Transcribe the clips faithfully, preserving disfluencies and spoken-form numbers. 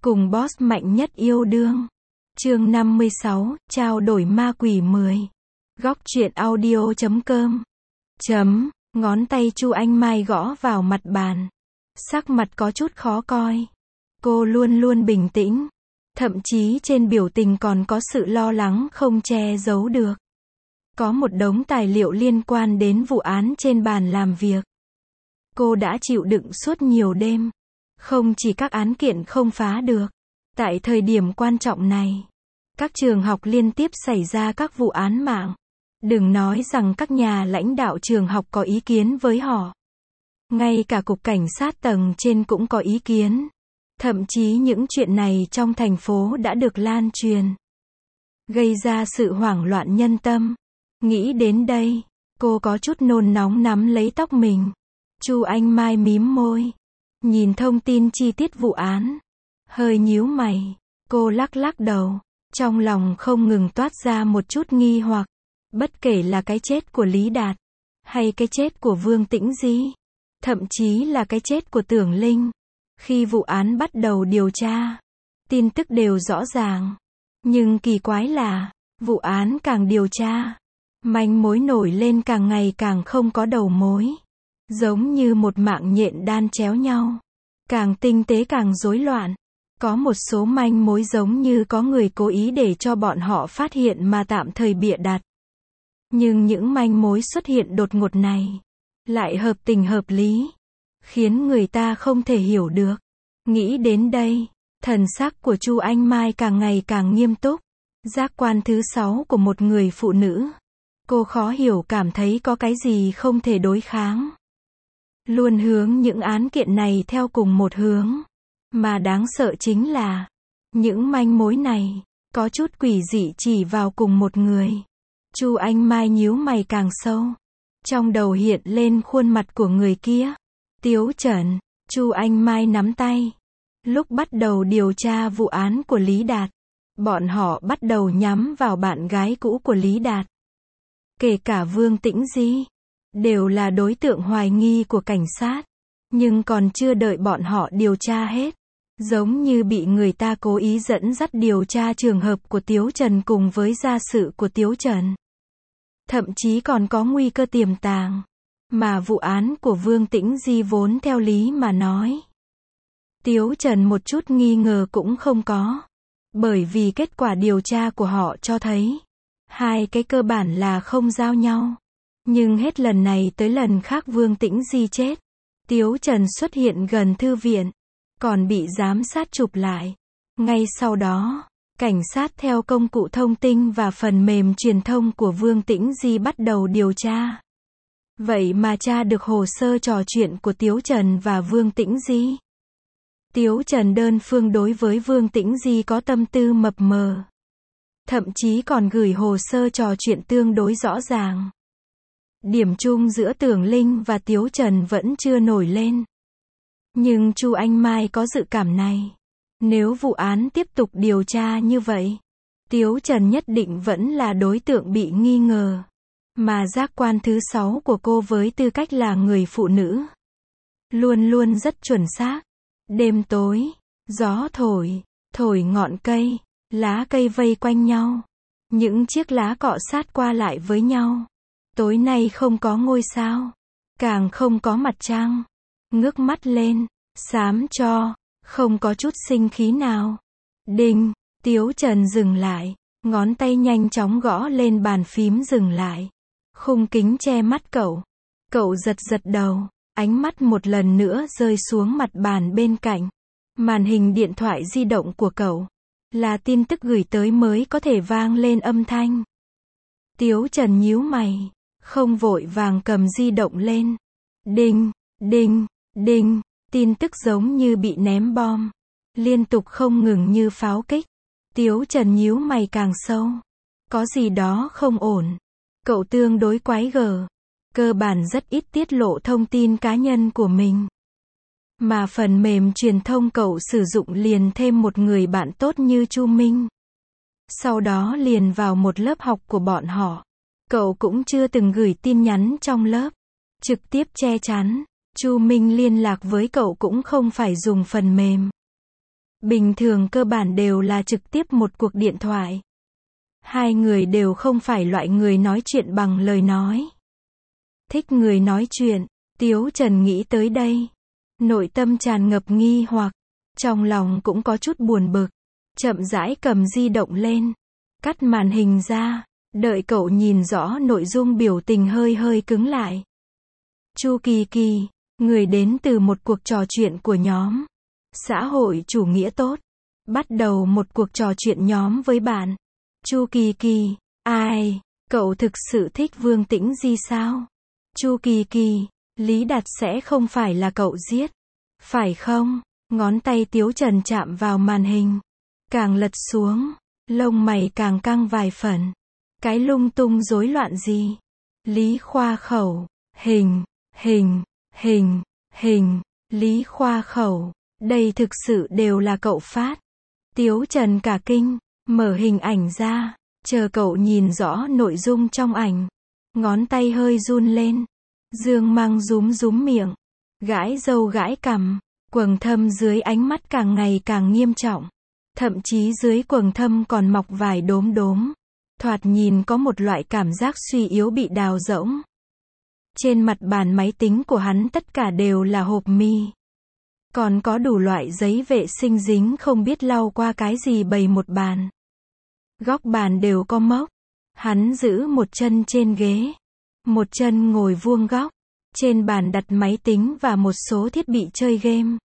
Cùng boss mạnh nhất yêu đương. Chương năm mươi sáu, trao đổi ma quỷ mười. Góc truyện audio chấm com. Chấm, ngón tay Chu Anh Mai gõ vào mặt bàn. Sắc mặt có chút khó coi. Cô luôn luôn bình tĩnh. Thậm chí trên biểu tình còn có sự lo lắng không che giấu được. Có một đống tài liệu liên quan đến vụ án trên bàn làm việc. Cô đã chịu đựng suốt nhiều đêm. Không chỉ các án kiện không phá được. Tại thời điểm quan trọng này, các trường học liên tiếp xảy ra các vụ án mạng. Đừng nói rằng các nhà lãnh đạo trường học có ý kiến với họ. Ngay cả cục cảnh sát tầng trên cũng có ý kiến. Thậm chí những chuyện này trong thành phố đã được lan truyền. Gây ra sự hoảng loạn nhân tâm. Nghĩ đến đây, cô có chút nôn nóng nắm lấy tóc mình. Chu Anh Mai mím môi. Nhìn thông tin chi tiết vụ án. Hơi nhíu mày. Cô lắc lắc đầu. Trong lòng không ngừng toát ra một chút nghi hoặc. Bất kể là cái chết của Lý Đạt. Hay cái chết của Vương Tĩnh Di. Thậm chí là cái chết của Tưởng Linh. Khi vụ án bắt đầu điều tra. Tin tức đều rõ ràng. Nhưng kỳ quái là, vụ án càng điều tra. Manh mối nổi lên càng ngày càng không có đầu mối. Giống như một mạng nhện đan chéo nhau. Càng tinh tế càng rối loạn. Có một số manh mối giống như có người cố ý để cho bọn họ phát hiện mà tạm thời bịa đặt. Nhưng những manh mối xuất hiện đột ngột này, lại hợp tình hợp lý. Khiến người ta không thể hiểu được. Nghĩ đến đây, thần sắc của Chu Anh Mai càng ngày càng nghiêm túc. Giác quan thứ sáu của một người phụ nữ. Cô khó hiểu cảm thấy có cái gì không thể đối kháng. Luôn hướng những án kiện này theo cùng một hướng. Mà đáng sợ chính là, những manh mối này, có chút quỷ dị chỉ vào cùng một người. Chu Anh Mai nhíu mày càng sâu. Trong đầu hiện lên khuôn mặt của người kia. Tiếu Trần. Chu Anh Mai nắm tay. Lúc bắt đầu điều tra vụ án của Lý Đạt, bọn họ bắt đầu nhắm vào bạn gái cũ của Lý Đạt. Kể cả Vương Tĩnh Di, đều là đối tượng hoài nghi của cảnh sát. Nhưng còn chưa đợi bọn họ điều tra hết. Giống như bị người ta cố ý dẫn dắt điều tra trường hợp của Tiếu Trần cùng với gia sự của Tiếu Trần. Thậm chí còn có nguy cơ tiềm tàng. Mà vụ án của Vương Tĩnh Di vốn theo lý mà nói. Tiếu Trần một chút nghi ngờ cũng không có. Bởi vì kết quả điều tra của họ cho thấy. Hai cái cơ bản là không giao nhau. Nhưng hết lần này tới lần khác Vương Tĩnh Di chết. Tiếu Trần xuất hiện gần thư viện. Còn bị giám sát chụp lại. Ngay sau đó, cảnh sát theo công cụ thông tin và phần mềm truyền thông của Vương Tĩnh Di bắt đầu điều tra. Vậy mà tra được hồ sơ trò chuyện của Tiếu Trần và Vương Tĩnh Di. Tiếu Trần đơn phương đối với Vương Tĩnh Di có tâm tư mập mờ. Thậm chí còn gửi hồ sơ trò chuyện tương đối rõ ràng. Điểm chung giữa Tưởng Linh và Tiếu Trần vẫn chưa nổi lên. Nhưng Chu Anh Mai có dự cảm này. Nếu vụ án tiếp tục điều tra như vậy, Tiếu Trần nhất định vẫn là đối tượng bị nghi ngờ. Mà giác quan thứ sáu của cô với tư cách là người phụ nữ. Luôn luôn rất chuẩn xác. Đêm tối, gió thổi, thổi ngọn cây, lá cây vây quanh nhau. Những chiếc lá cọ sát qua lại với nhau. Tối nay không có ngôi sao. Càng không có mặt trăng. Ngước mắt lên, xám cho, không có chút sinh khí nào. Đinh, Tiếu Trần dừng lại. Ngón tay nhanh chóng gõ lên bàn phím dừng lại. Khung kính che mắt cậu. Cậu giật giật đầu. Ánh mắt một lần nữa rơi xuống mặt bàn bên cạnh. Màn hình điện thoại di động của cậu. Là tin tức gửi tới mới có thể vang lên âm thanh. Tiếu Trần nhíu mày. Không vội vàng cầm di động lên. Đinh, đinh, đinh. Tin tức giống như bị ném bom. Liên tục không ngừng như pháo kích. Tiếu Trần nhíu mày càng sâu. Có gì đó không ổn. Cậu tương đối quái gở. Cơ bản rất ít tiết lộ thông tin cá nhân của mình. Mà phần mềm truyền thông cậu sử dụng liền thêm một người bạn tốt như Chu Minh. Sau đó liền vào một lớp học của bọn họ. Cậu cũng chưa từng gửi tin nhắn trong lớp. Trực tiếp che chắn. Chu Minh liên lạc với cậu cũng không phải dùng phần mềm. Bình thường cơ bản đều là trực tiếp một cuộc điện thoại. Hai người đều không phải loại người nói chuyện bằng lời nói. Thích người nói chuyện, Tiếu Trần nghĩ tới đây. Nội tâm tràn ngập nghi hoặc, trong lòng cũng có chút buồn bực. Chậm rãi cầm di động lên, cắt màn hình ra, đợi cậu nhìn rõ nội dung biểu tình hơi hơi cứng lại. Chu Kỳ Kỳ, người đến từ một cuộc trò chuyện của nhóm xã hội chủ nghĩa tốt. Bắt đầu một cuộc trò chuyện nhóm với bạn. Chu Kỳ Kỳ, ai, cậu thực sự thích Vương Tĩnh Di sao? Chu Kỳ Kỳ, Lý Đạt sẽ không phải là cậu giết, phải không? Ngón tay Tiếu Trần chạm vào màn hình, càng lật xuống, lông mày càng căng vài phần. Cái lung tung rối loạn gì? Lý Khoa Khẩu, hình, hình, hình, hình, Lý Khoa Khẩu, đây thực sự đều là cậu phát. Tiếu Trần cả kinh, mở hình ảnh ra, chờ cậu nhìn rõ nội dung trong ảnh. Ngón tay hơi run lên. Dương Măng rúm rúm miệng, gãi râu gãi cằm, quầng thâm dưới ánh mắt càng ngày càng nghiêm trọng. Thậm chí dưới quầng thâm còn mọc vài đốm đốm. Thoạt nhìn có một loại cảm giác suy yếu bị đào rỗng. Trên mặt bàn máy tính của hắn tất cả đều là hộp mi. Còn có đủ loại giấy vệ sinh dính không biết lau qua cái gì bày một bàn. Góc bàn đều có mốc. Hắn giữ một chân trên ghế, một chân ngồi vuông góc. Trên bàn đặt máy tính và một số thiết bị chơi game.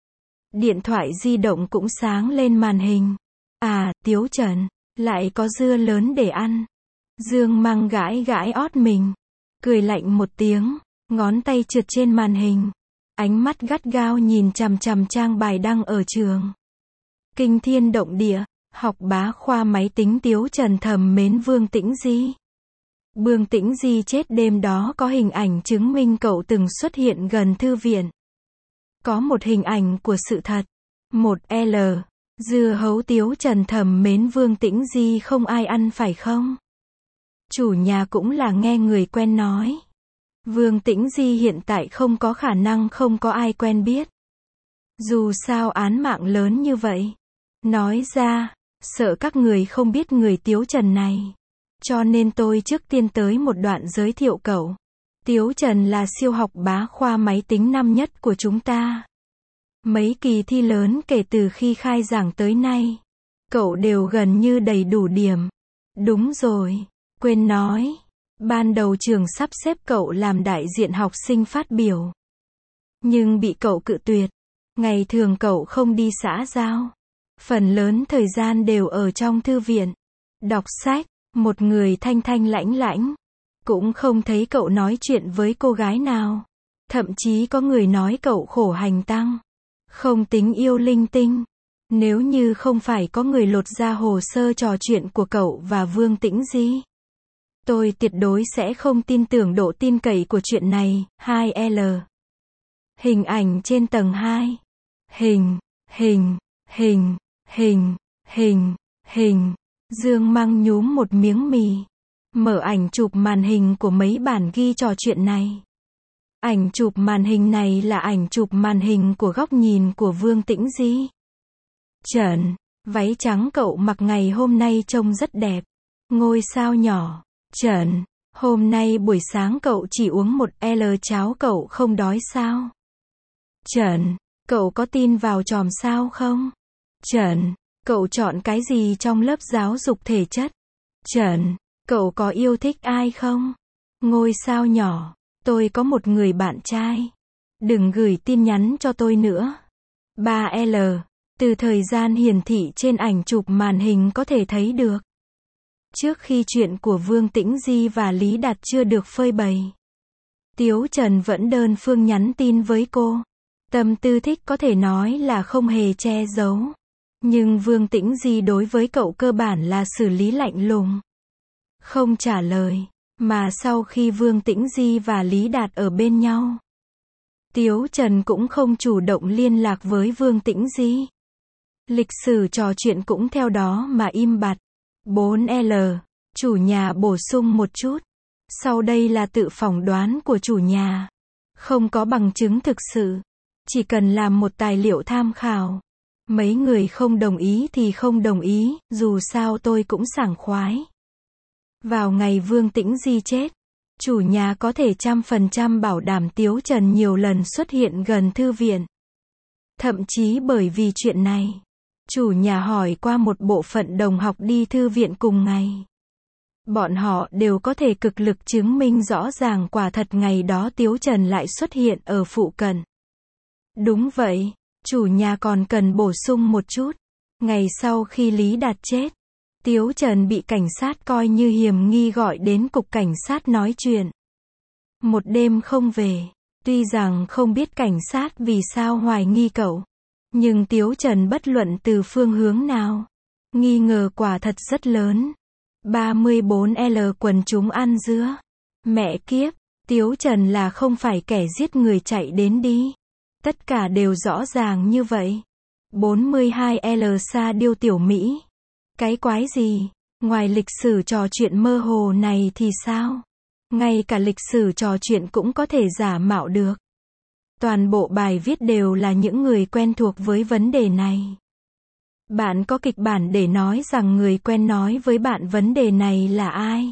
Điện thoại di động cũng sáng lên màn hình. À, Tiếu Trần, lại có dưa lớn để ăn. Dương Măng gãi gãi ót mình, cười lạnh một tiếng, ngón tay trượt trên màn hình. Ánh mắt gắt gao nhìn chằm chằm trang bài đăng ở trường. Kinh thiên động địa, học bá khoa máy tính Tiếu Trần thầm mến Vương Tĩnh Di. Vương Tĩnh Di chết đêm đó có hình ảnh chứng minh cậu từng xuất hiện gần thư viện. Có một hình ảnh của sự thật. Một L. Dưa hấu Tiếu Trần thầm mến Vương Tĩnh Di không ai ăn phải không? Chủ nhà cũng là nghe người quen nói. Vương Tĩnh Di hiện tại không có khả năng không có ai quen biết. Dù sao án mạng lớn như vậy. Nói ra, sợ các người không biết người Tiếu Trần này. Cho nên tôi trước tiên tới một đoạn giới thiệu cậu. Tiếu Trần là siêu học bá khoa máy tính năm nhất của chúng ta. Mấy kỳ thi lớn kể từ khi khai giảng tới nay, cậu đều gần như đầy đủ điểm. Đúng rồi, quên nói. Ban đầu trường sắp xếp cậu làm đại diện học sinh phát biểu. Nhưng bị cậu cự tuyệt. Ngày thường cậu không đi xã giao. Phần lớn thời gian đều ở trong thư viện. Đọc sách, một người thanh thanh lãnh lãnh. Cũng không thấy cậu nói chuyện với cô gái nào. Thậm chí có người nói cậu khổ hành tăng. Không tính yêu linh tinh. Nếu như không phải có người lột ra hồ sơ trò chuyện của cậu và Vương Tĩnh Di, tôi tuyệt đối sẽ không tin tưởng độ tin cậy của chuyện này. hai L. Hình ảnh trên tầng hai. Hình, hình, hình, hình, hình, hình. Dương Măng nhúm một miếng mì. Mở ảnh chụp màn hình của mấy bản ghi trò chuyện này. Ảnh chụp màn hình này là ảnh chụp màn hình của góc nhìn của Vương Tĩnh Di. Trần, váy trắng cậu mặc ngày hôm nay trông rất đẹp. Ngôi sao nhỏ. Trần, hôm nay buổi sáng cậu chỉ uống một L cháo cậu không đói sao? Trần, cậu có tin vào chòm sao không? Trần, cậu chọn cái gì trong lớp giáo dục thể chất? Trần, cậu có yêu thích ai không? Ngôi sao nhỏ, tôi có một người bạn trai. Đừng gửi tin nhắn cho tôi nữa. ba L. Từ thời gian hiển thị trên ảnh chụp màn hình có thể thấy được. Trước khi chuyện của Vương Tĩnh Di và Lý Đạt chưa được phơi bày, Tiếu Trần vẫn đơn phương nhắn tin với cô. Tâm tư thích có thể nói là không hề che giấu. Nhưng Vương Tĩnh Di đối với cậu cơ bản là xử lý lạnh lùng. Không trả lời. Mà sau khi Vương Tĩnh Di và Lý Đạt ở bên nhau, Tiếu Trần cũng không chủ động liên lạc với Vương Tĩnh Di. Lịch sử trò chuyện cũng theo đó mà im bặt. bốn L. Chủ nhà bổ sung một chút. Sau đây là tự phỏng đoán của chủ nhà. Không có bằng chứng thực sự. Chỉ cần làm một tài liệu tham khảo. Mấy người không đồng ý thì không đồng ý, dù sao tôi cũng sảng khoái. Vào ngày Vương Tĩnh Di chết, chủ nhà có thể trăm phần trăm bảo đảm Tiếu Trần nhiều lần xuất hiện gần thư viện. Thậm chí bởi vì chuyện này, chủ nhà hỏi qua một bộ phận đồng học đi thư viện cùng ngày. Bọn họ đều có thể cực lực chứng minh rõ ràng quả thật ngày đó Tiếu Trần lại xuất hiện ở phụ cận. Đúng vậy, chủ nhà còn cần bổ sung một chút. Ngày sau khi Lý Đạt chết, Tiếu Trần bị cảnh sát coi như hiểm nghi gọi đến cục cảnh sát nói chuyện. Một đêm không về, tuy rằng không biết cảnh sát vì sao hoài nghi cậu, nhưng Tiếu Trần bất luận từ phương hướng nào, nghi ngờ quả thật rất lớn. ba mươi bốn L quần chúng ăn dứa. Mẹ kiếp, Tiếu Trần là không phải kẻ giết người chạy đến đi. Tất cả đều rõ ràng như vậy. bốn mươi hai L Sa Điêu Tiểu Mỹ. Cái quái gì? Ngoài lịch sử trò chuyện mơ hồ này thì sao? Ngay cả lịch sử trò chuyện cũng có thể giả mạo được. Toàn bộ bài viết đều là những người quen thuộc với vấn đề này. Bạn có kịch bản để nói rằng người quen nói với bạn vấn đề này là ai?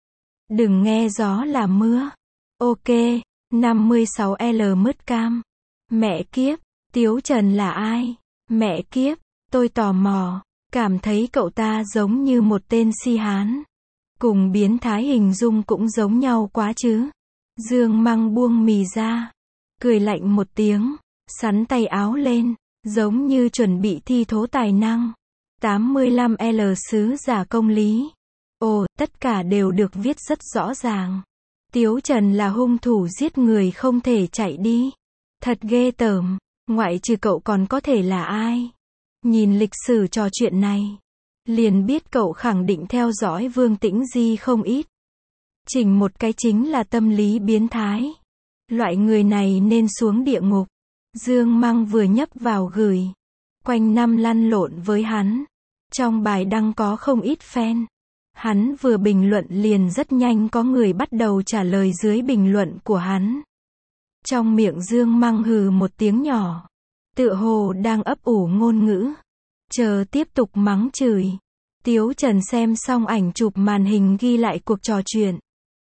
Đừng nghe gió là mưa. Ok, năm mươi sáu L mứt cam. Mẹ kiếp, Tiếu Trần là ai? Mẹ kiếp, tôi tò mò, cảm thấy cậu ta giống như một tên si hán. Cùng biến thái hình dung cũng giống nhau quá chứ. Dương Măng buông mì ra, cười lạnh một tiếng, sắn tay áo lên, giống như chuẩn bị thi thố tài năng. tám mươi lăm L sứ giả công lý. Ồ, tất cả đều được viết rất rõ ràng. Tiếu Trần là hung thủ giết người không thể chạy đi. Thật ghê tởm, ngoại trừ cậu còn có thể là ai? Nhìn lịch sử trò chuyện này, liền biết cậu khẳng định theo dõi Vương Tĩnh Di không ít. Chỉnh một cái chính là tâm lý biến thái. Loại người này nên xuống địa ngục. Dương Măng vừa nhấp vào gửi. Quanh năm lăn lộn với hắn. Trong bài đăng có không ít fan. Hắn vừa bình luận liền rất nhanh có người bắt đầu trả lời dưới bình luận của hắn. Trong miệng Dương Măng hừ một tiếng nhỏ. Tựa hồ đang ấp ủ ngôn ngữ. Chờ tiếp tục mắng chửi. Tiếu Trần xem xong ảnh chụp màn hình ghi lại cuộc trò chuyện.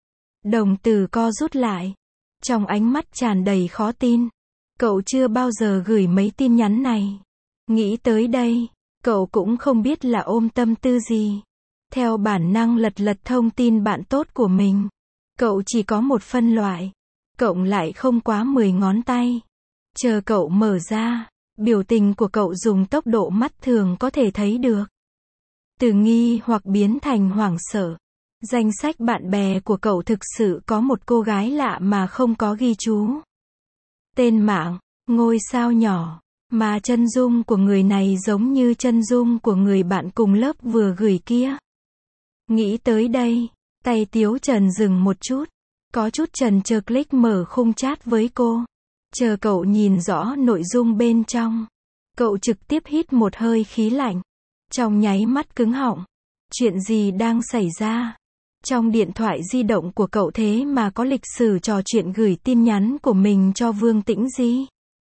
Đồng tử co rút lại. Trong ánh mắt tràn đầy khó tin. Cậu chưa bao giờ gửi mấy tin nhắn này. Nghĩ tới đây, cậu cũng không biết là ôm tâm tư gì. Theo bản năng lật lật thông tin bạn tốt của mình. Cậu chỉ có một phân loại. Cộng lại không quá mười ngón tay. Chờ cậu mở ra, biểu tình của cậu dùng tốc độ mắt thường có thể thấy được. Từ nghi hoặc biến thành hoảng sợ. Danh sách bạn bè của cậu thực sự có một cô gái lạ mà không có ghi chú. Tên mạng, ngôi sao nhỏ, mà chân dung của người này giống như chân dung của người bạn cùng lớp vừa gửi kia. Nghĩ tới đây, tay Tiếu Trần dừng một chút, có chút chần chờ click mở khung chat với cô. Chờ cậu nhìn rõ nội dung bên trong, cậu trực tiếp hít một hơi khí lạnh, trong nháy mắt cứng họng. Chuyện gì đang xảy ra? Trong điện thoại di động của cậu thế mà có lịch sử trò chuyện gửi tin nhắn của mình cho Vương Tĩnh Di.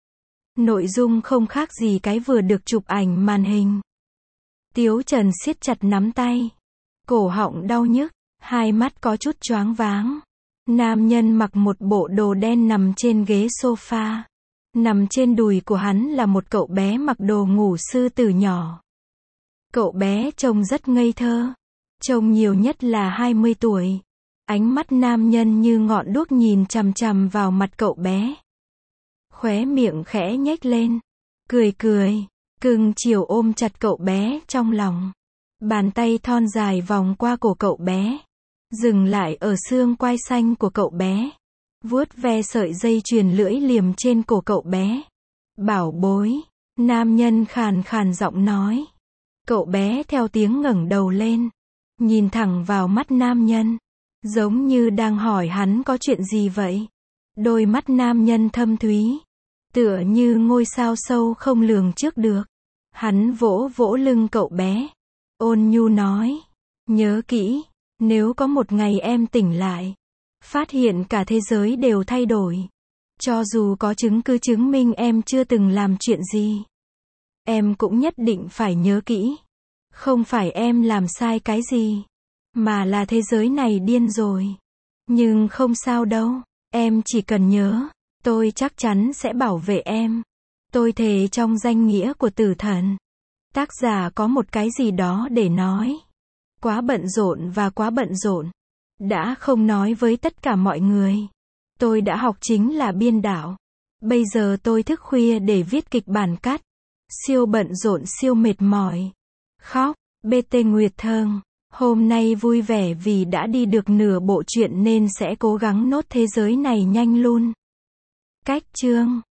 Nội dung không khác gì cái vừa được chụp ảnh màn hình. Tiếu Trần siết chặt nắm tay. Cổ họng đau nhức, hai mắt có chút choáng váng. Nam nhân mặc một bộ đồ đen nằm trên ghế sofa. Nằm trên đùi của hắn là một cậu bé mặc đồ ngủ sư tử nhỏ. Cậu bé trông rất ngây thơ. Trông nhiều nhất là hai mươi tuổi. Ánh mắt nam nhân như ngọn đuốc nhìn chằm chằm vào mặt cậu bé. Khóe miệng khẽ nhếch lên. Cười cười. Cưng chiều ôm chặt cậu bé trong lòng. Bàn tay thon dài vòng qua cổ cậu bé. Dừng lại ở xương quai xanh của cậu bé. Vuốt ve sợi dây chuyền lưỡi liềm trên cổ cậu bé. Bảo bối. Nam nhân khàn khàn giọng nói. Cậu bé theo tiếng ngẩng đầu lên. Nhìn thẳng vào mắt nam nhân. Giống như đang hỏi hắn có chuyện gì vậy. Đôi mắt nam nhân thâm thúy. Tựa như ngôi sao sâu không lường trước được. Hắn vỗ vỗ lưng cậu bé. Ôn nhu nói. Nhớ kỹ. Nếu có một ngày em tỉnh lại. Phát hiện cả thế giới đều thay đổi. Cho dù có chứng cứ chứng minh em chưa từng làm chuyện gì. Em cũng nhất định phải nhớ kỹ. Không phải em làm sai cái gì, mà là thế giới này điên rồi. Nhưng không sao đâu, em chỉ cần nhớ, tôi chắc chắn sẽ bảo vệ em. Tôi thề trong danh nghĩa của tử thần. Tác giả có một cái gì đó để nói. Quá bận rộn và quá bận rộn. Đã không nói với tất cả mọi người. Tôi đã học chính là biên đạo. Bây giờ tôi thức khuya để viết kịch bản cắt. Siêu bận rộn siêu mệt mỏi. Khóc. bê tê Nguyệt Thơm. Hôm nay vui vẻ vì đã đi được nửa bộ truyện nên sẽ cố gắng nốt thế giới này nhanh luôn. Cách chương